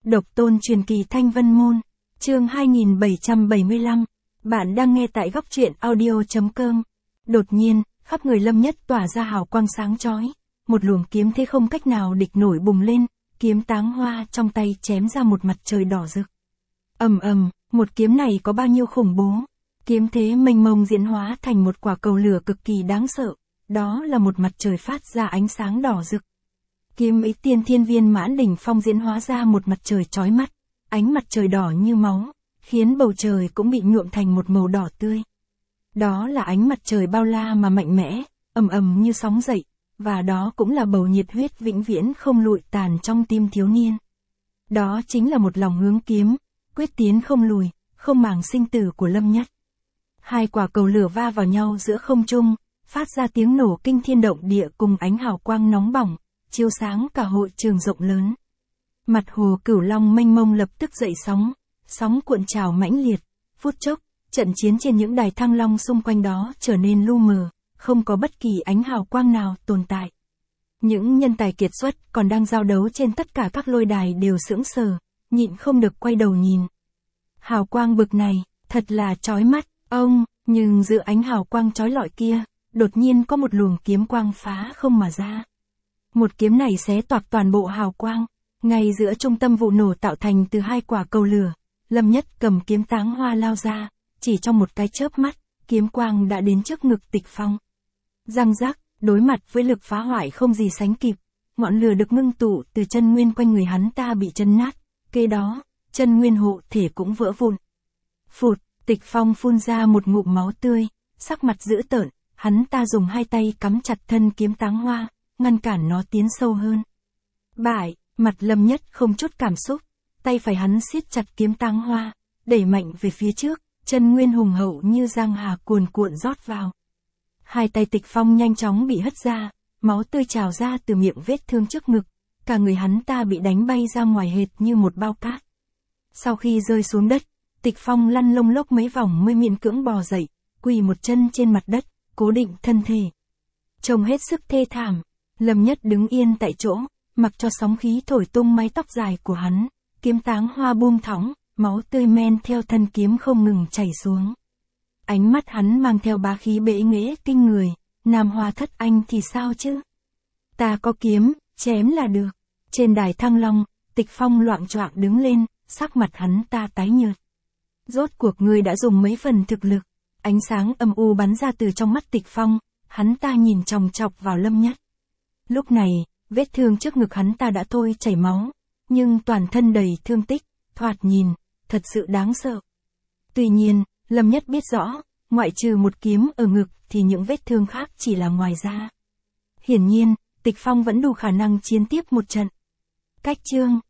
Độc tôn truyền kỳ Thanh Vân Môn, chương 2775. Bạn đang nghe tại góc truyện audio.com. Đột nhiên, khắp người Lâm Nhất tỏa ra hào quang sáng chói, một luồng kiếm thế không cách nào địch nổi bùng lên, kiếm táng hoa trong tay chém ra một mặt trời đỏ rực. Ầm ầm, một kiếm này có bao nhiêu khủng bố. Kiếm thế mênh mông diễn hóa thành một quả cầu lửa cực kỳ đáng sợ, đó là một mặt trời phát ra ánh sáng đỏ rực. Kiếm ý tiên thiên viên mãn đỉnh phong diễn hóa ra một mặt trời chói mắt, ánh mặt trời đỏ như máu, khiến bầu trời cũng bị nhuộm thành một màu đỏ tươi. Đó là ánh mặt trời bao la mà mạnh mẽ, ầm ầm như sóng dậy, và đó cũng là bầu nhiệt huyết vĩnh viễn không lụi tàn trong tim thiếu niên. Đó chính là một lòng hướng kiếm, quyết tiến không lùi, không màng sinh tử của Lâm Nhất. Hai quả cầu lửa va vào nhau giữa không trung, phát ra tiếng nổ kinh thiên động địa cùng ánh hào quang nóng bỏng, chiếu sáng cả hội trường rộng lớn. Mặt hồ Cửu Long mênh mông lập tức dậy sóng, sóng cuộn trào mãnh liệt, phút chốc, trận chiến trên những đài thăng long xung quanh đó trở nên lu mờ, không có bất kỳ ánh hào quang nào tồn tại. Những nhân tài kiệt xuất còn đang giao đấu trên tất cả các lôi đài đều sững sờ, nhịn không được quay đầu nhìn. Hào quang bực này, thật là chói mắt, nhưng giữa ánh hào quang chói lọi kia, đột nhiên có một luồng kiếm quang phá không mà ra. Một kiếm này xé toạc toàn bộ hào quang, ngay giữa trung tâm vụ nổ tạo thành từ hai quả cầu lửa, Lâm Nhất cầm kiếm táng hoa lao ra, chỉ trong một cái chớp mắt, kiếm quang đã đến trước ngực Tịch Phong. Răng rắc, đối mặt với lực phá hoại không gì sánh kịp, ngọn lửa được ngưng tụ từ chân nguyên quanh người hắn ta bị chấn nát, kế đó, chân nguyên hộ thể cũng vỡ vụn. Phụt, Tịch Phong phun ra một ngụm máu tươi, sắc mặt dữ tợn, hắn ta dùng hai tay cắm chặt thân kiếm táng hoa, ngăn cản nó tiến sâu hơn. Bại, mặt Lâm Nhất không chút cảm xúc, tay phải hắn siết chặt kiếm táng hoa, đẩy mạnh về phía trước, chân nguyên hùng hậu như giang hà cuồn cuộn rót vào. Hai tay Tịch Phong nhanh chóng bị hất ra, máu tươi trào ra từ miệng vết thương trước ngực, cả người hắn ta bị đánh bay ra ngoài hệt như một bao cát. Sau khi rơi xuống đất, Tịch Phong lăn lông lốc mấy vòng mới miễn cưỡng bò dậy, quỳ một chân trên mặt đất, cố định thân thể. Trông hết sức thê thảm, Lâm Nhất đứng yên tại chỗ, mặc cho sóng khí thổi tung mái tóc dài của hắn, kiếm táng hoa buông thõng, máu tươi men theo thân kiếm không ngừng chảy xuống. Ánh mắt hắn mang theo bá khí bệ nghệ kinh người, Nam Hoa Thất Anh thì sao chứ? Ta có kiếm, chém là được. Trên đài thăng long, Tịch Phong loạng choạng đứng lên, sắc mặt hắn ta tái nhợt. Rốt cuộc ngươi đã dùng mấy phần thực lực, ánh sáng âm u bắn ra từ trong mắt Tịch Phong, hắn ta nhìn chòng chọc vào Lâm Nhất. Lúc này, vết thương trước ngực hắn ta đã thôi chảy máu, nhưng toàn thân đầy thương tích, thoạt nhìn, thật sự đáng sợ. Tuy nhiên, Lâm Nhất biết rõ, ngoại trừ một kiếm ở ngực thì những vết thương khác chỉ là ngoài da. Hiển nhiên, Tịch Phong vẫn đủ khả năng chiến tiếp một trận. Cách chương